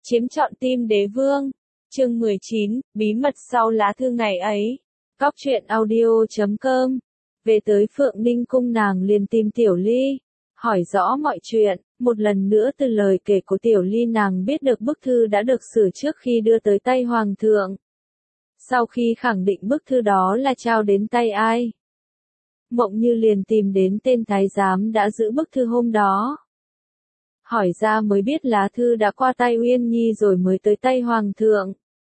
Chiếm trọn tim đế vương. Chương 19, bí mật sau lá thư ngày ấy. Cóc truyện audio.com. Về tới Phượng Ninh cung nàng liền tìm Tiểu Ly, hỏi rõ mọi chuyện. Một lần nữa từ lời kể của Tiểu Ly nàng biết được bức thư đã được sửa trước khi đưa tới tay Hoàng thượng. Sau khi khẳng định bức thư đó là trao đến tay ai, Mộng Như liền tìm đến tên thái giám đã giữ bức thư hôm đó. Hỏi ra mới biết lá thư đã qua tay Uyên Nhi rồi mới tới tay Hoàng thượng.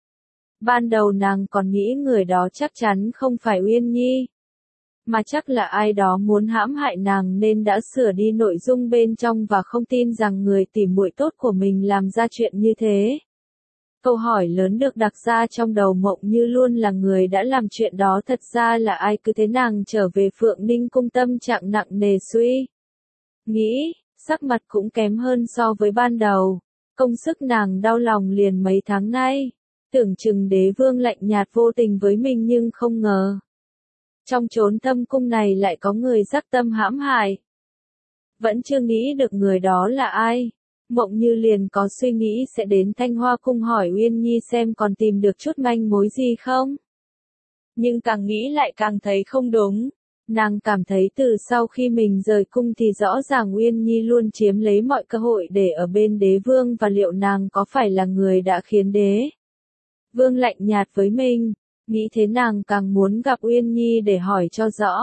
Ban đầu nàng còn nghĩ người đó chắc chắn không phải Uyên Nhi, mà chắc là ai đó muốn hãm hại nàng nên đã sửa đi nội dung bên trong và không tin rằng người tỉ muội tốt của mình làm ra chuyện như thế. Câu hỏi lớn được đặt ra trong đầu Mộng Như luôn là người đã làm chuyện đó thật ra là ai. Cứ thế nàng trở về Phượng Ninh cung tâm trạng nặng nề suy nghĩ, sắc mặt cũng kém hơn so với ban đầu. Công sức nàng đau lòng liền mấy tháng nay, tưởng chừng đế vương lạnh nhạt vô tình với mình nhưng không ngờ. Trong chốn thâm cung này lại có người dắc tâm hãm hại. Vẫn chưa nghĩ được người đó là ai, Mộng Như liền có suy nghĩ sẽ đến Thanh Hoa cung hỏi Uyên Nhi xem còn tìm được chút manh mối gì không. Nhưng càng nghĩ lại càng thấy không đúng. Nàng cảm thấy từ sau khi mình rời cung thì rõ ràng Uyên Nhi luôn chiếm lấy mọi cơ hội để ở bên đế vương, và liệu nàng có phải là người đã khiến đế vương lạnh nhạt với mình. Nghĩ thế nàng càng muốn gặp Uyên Nhi để hỏi cho rõ.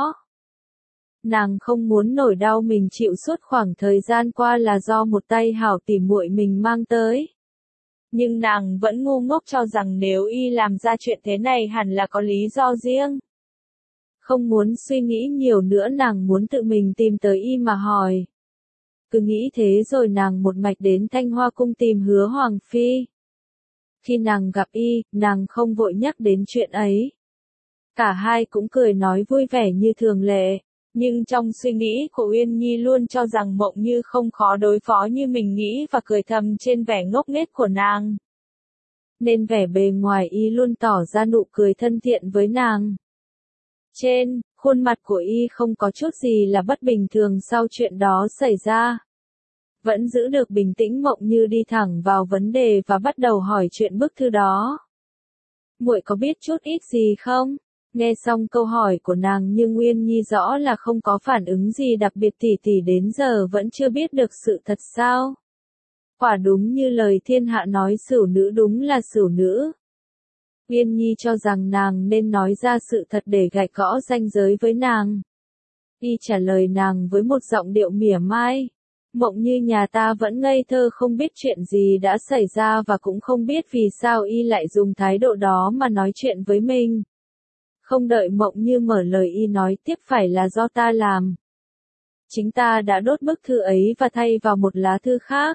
Nàng không muốn nỗi đau mình chịu suốt khoảng thời gian qua là do một tay hảo tỉ muội mình mang tới. Nhưng nàng vẫn ngu ngốc cho rằng nếu y làm ra chuyện thế này hẳn là có lý do riêng. Không muốn suy nghĩ nhiều nữa, nàng muốn tự mình tìm tới y mà hỏi. Cứ nghĩ thế rồi nàng một mạch đến Thanh Hoa cung tìm Hứa Hoàng phi. Khi nàng gặp y, nàng không vội nhắc đến chuyện ấy. Cả hai cũng cười nói vui vẻ như thường lệ. Nhưng trong suy nghĩ của Uyên Nhi luôn cho rằng Mộng Như không khó đối phó như mình nghĩ và cười thầm trên vẻ ngốc nghếch của nàng. Nên vẻ bề ngoài y luôn tỏ ra nụ cười thân thiện với nàng. Trên khuôn mặt của y không có chút gì là bất bình thường sau chuyện đó xảy ra. Vẫn giữ được bình tĩnh, Mộng Như đi thẳng vào vấn đề và bắt đầu hỏi chuyện bức thư đó. Muội có biết chút ít gì không? Nghe xong câu hỏi của nàng nhưng Uyên Nhi rõ là không có phản ứng gì đặc biệt. Tỷ đến giờ vẫn chưa biết được sự thật sao? Quả đúng như lời thiên hạ nói, sửu nữ đúng là sửu nữ. Uyên Nhi cho rằng nàng nên nói ra sự thật để gạch gõ ranh giới với nàng. Y trả lời nàng với một giọng điệu mỉa mai. Mộng Như nhà ta vẫn ngây thơ không biết chuyện gì đã xảy ra và cũng không biết vì sao y lại dùng thái độ đó mà nói chuyện với mình. Không đợi Mộng Như mở lời y nói tiếp, phải là do ta làm. Chính ta đã đốt bức thư ấy và thay vào một lá thư khác.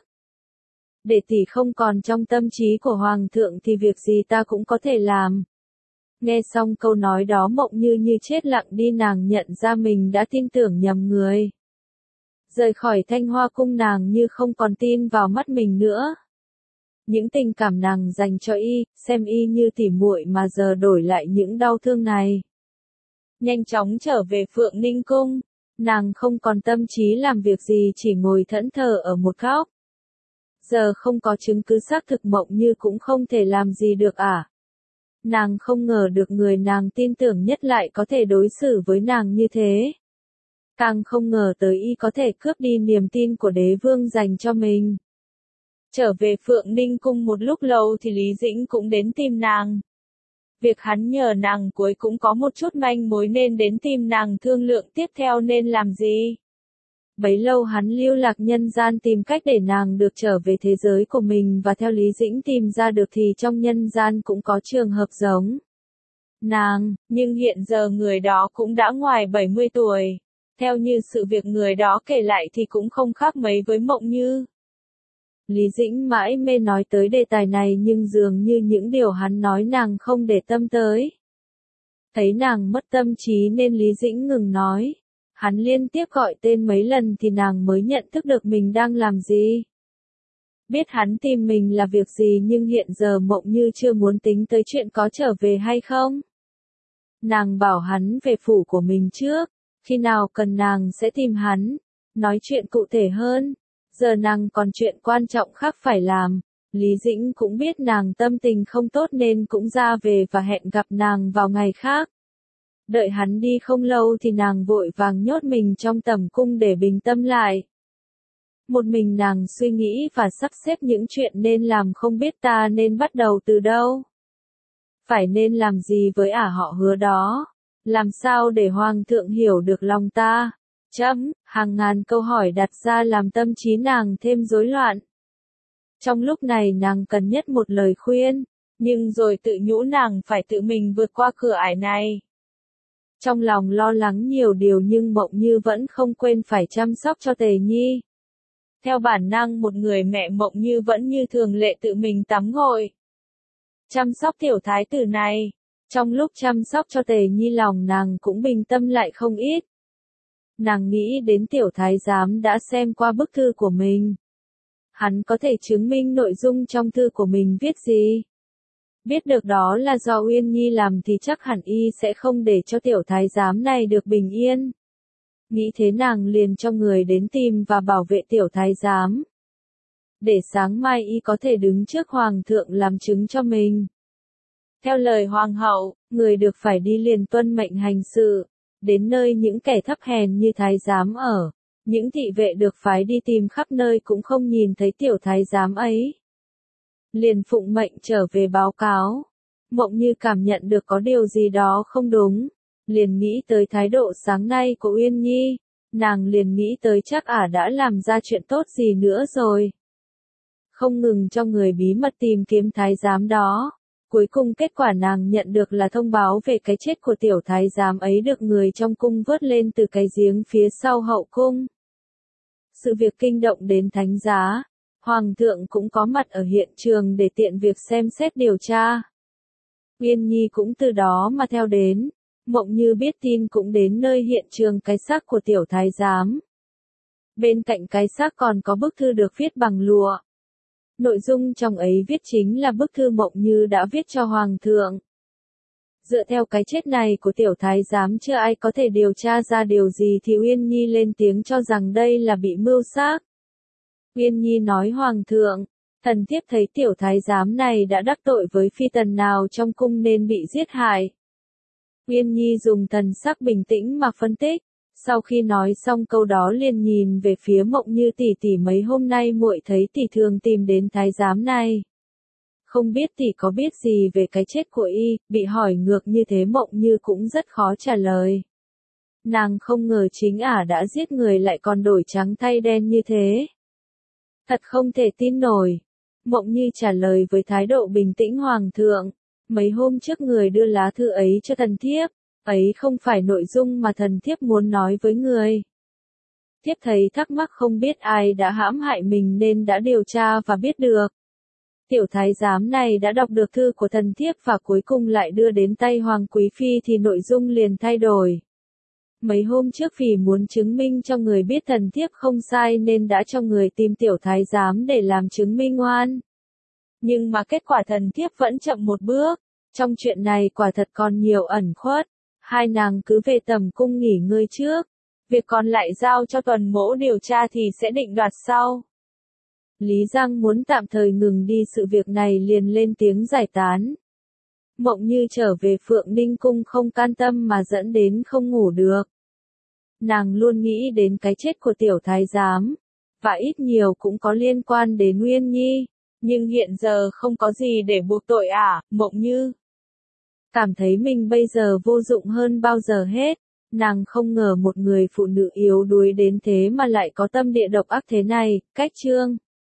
Để tỷ không còn trong tâm trí của Hoàng thượng thì việc gì ta cũng có thể làm. Nghe xong câu nói đó Mộng Như chết lặng đi, nàng nhận ra mình đã tin tưởng nhầm người. Rời khỏi Thanh Hoa cung nàng như không còn tin vào mắt mình nữa. Những tình cảm nàng dành cho y, xem y như tỉ muội mà giờ đổi lại những đau thương này. Nhanh chóng trở về Phượng Ninh cung, nàng không còn tâm trí làm việc gì, chỉ ngồi thẫn thờ ở một góc. Giờ không có chứng cứ xác thực, Mộng Như cũng không thể làm gì được à. Nàng không ngờ được người nàng tin tưởng nhất lại có thể đối xử với nàng như thế. Càng không ngờ tới y có thể cướp đi niềm tin của đế vương dành cho mình. Trở về Phượng Ninh cung một lúc lâu thì Lý Dĩnh cũng đến tìm nàng. Việc hắn nhờ nàng cuối cũng có một chút manh mối nên đến tìm nàng thương lượng tiếp theo nên làm gì. Bấy lâu hắn lưu lạc nhân gian tìm cách để nàng được trở về thế giới của mình, và theo Lý Dĩnh tìm ra được thì trong nhân gian cũng có trường hợp giống nàng, nhưng hiện giờ người đó cũng đã ngoài 70 tuổi. Theo như sự việc người đó kể lại thì cũng không khác mấy với Mộng Như. Lý Dĩnh mãi mê nói tới đề tài này nhưng dường như những điều hắn nói nàng không để tâm tới. Thấy nàng mất tâm trí nên Lý Dĩnh ngừng nói. Hắn liên tiếp gọi tên mấy lần thì nàng mới nhận thức được mình đang làm gì. Biết hắn tìm mình là việc gì nhưng hiện giờ Mộng Như chưa muốn tính tới chuyện có trở về hay không. Nàng bảo hắn về phủ của mình trước, khi nào cần nàng sẽ tìm hắn, nói chuyện cụ thể hơn. Giờ nàng còn chuyện quan trọng khác phải làm. Lý Dĩnh cũng biết nàng tâm tình không tốt nên cũng ra về và hẹn gặp nàng vào ngày khác. Đợi hắn đi không lâu thì nàng vội vàng nhốt mình trong tẩm cung để bình tâm lại. Một mình nàng suy nghĩ và sắp xếp những chuyện nên làm, không biết ta nên bắt đầu từ đâu. Phải nên làm gì với họ Hứa đó? Làm sao để hoàng thượng hiểu được lòng ta? Hàng ngàn câu hỏi đặt ra làm tâm trí nàng thêm rối loạn. Trong lúc này nàng cần nhất một lời khuyên, nhưng rồi tự nhủ nàng phải tự mình vượt qua cửa ải này. Trong lòng lo lắng nhiều điều nhưng Mộng Như vẫn không quên phải chăm sóc cho Tề Nhi. Theo bản năng một người mẹ, Mộng Như vẫn như thường lệ tự mình tắm gội, chăm sóc tiểu thái tử này. Trong lúc chăm sóc cho Tề Nhi lòng nàng cũng bình tâm lại không ít. Nàng nghĩ đến tiểu thái giám đã xem qua bức thư của mình. Hắn có thể chứng minh nội dung trong thư của mình viết gì. Biết được đó là do Uyên Nhi làm thì chắc hẳn y sẽ không để cho tiểu thái giám này được bình yên. Nghĩ thế nàng liền cho người đến tìm và bảo vệ tiểu thái giám. Để sáng mai y có thể đứng trước hoàng thượng làm chứng cho mình. Theo lời hoàng hậu, người được phải đi liền tuân mệnh hành sự, đến nơi những kẻ thấp hèn như thái giám ở. Những thị vệ được phái đi tìm khắp nơi cũng không nhìn thấy tiểu thái giám ấy. Liền phụng mệnh trở về báo cáo. Mộng Như cảm nhận được có điều gì đó không đúng. Liền nghĩ tới thái độ sáng nay của Uyên Nhi. Nàng liền nghĩ tới chắc đã làm ra chuyện tốt gì nữa rồi. Không ngừng cho người bí mật tìm kiếm thái giám đó. Cuối cùng kết quả nàng nhận được là thông báo về cái chết của tiểu thái giám ấy được người trong cung vớt lên từ cái giếng phía sau hậu cung. Sự việc kinh động đến thánh giá. Hoàng thượng cũng có mặt ở hiện trường để tiện việc xem xét điều tra. Uyên Nhi cũng từ đó mà theo đến. Mộng Như biết tin cũng đến nơi hiện trường cái xác của tiểu thái giám. Bên cạnh cái xác còn có bức thư được viết bằng lụa. Nội dung trong ấy viết chính là bức thư Mộng Như đã viết cho Hoàng thượng. Dựa theo cái chết này của tiểu thái giám chưa ai có thể điều tra ra điều gì thì Uyên Nhi lên tiếng cho rằng đây là bị mưu sát. Uyên Nhi nói Hoàng thượng, thần thiếp thấy tiểu thái giám này đã đắc tội với phi tần nào trong cung nên bị giết hại. Uyên Nhi dùng thần sắc bình tĩnh mà phân tích. Sau khi nói xong câu đó liền nhìn về phía Mộng Như, tỷ tỷ mấy hôm nay muội thấy tỷ thường tìm đến thái giám này. Không biết tỷ có biết gì về cái chết của y, bị hỏi ngược như thế Mộng Như cũng rất khó trả lời. Nàng không ngờ chính đã giết người lại còn đổi trắng thay đen như thế. Thật không thể tin nổi. Mộng Như trả lời với thái độ bình tĩnh Hoàng thượng. Mấy hôm trước người đưa lá thư ấy cho thần thiếp. Ấy không phải nội dung mà thần thiếp muốn nói với người. Thiếp thấy thắc mắc không biết ai đã hãm hại mình nên đã điều tra và biết được. Tiểu thái giám này đã đọc được thư của thần thiếp và cuối cùng lại đưa đến tay Hoàng Quý Phi thì nội dung liền thay đổi. Mấy hôm trước vì muốn chứng minh cho người biết thần thiếp không sai nên đã cho người tìm tiểu thái giám để làm chứng minh oan. Nhưng mà kết quả thần thiếp vẫn chậm một bước. Trong chuyện này quả thật còn nhiều ẩn khuất. Hai nàng cứ về tầm cung nghỉ ngơi trước. Việc còn lại giao cho tuần mỗ điều tra thì sẽ định đoạt sau. Lý Giang muốn tạm thời ngừng đi sự việc này liền lên tiếng giải tán. Mộng Như trở về Phượng Ninh Cung không can tâm mà dẫn đến không ngủ được. Nàng luôn nghĩ đến cái chết của tiểu thái giám, và ít nhiều cũng có liên quan đến Uyên Nhi, nhưng hiện giờ không có gì để buộc tội Mộng Như cảm thấy mình bây giờ vô dụng hơn bao giờ hết. Nàng không ngờ một người phụ nữ yếu đuối đến thế mà lại có tâm địa độc ác thế này. Cách chương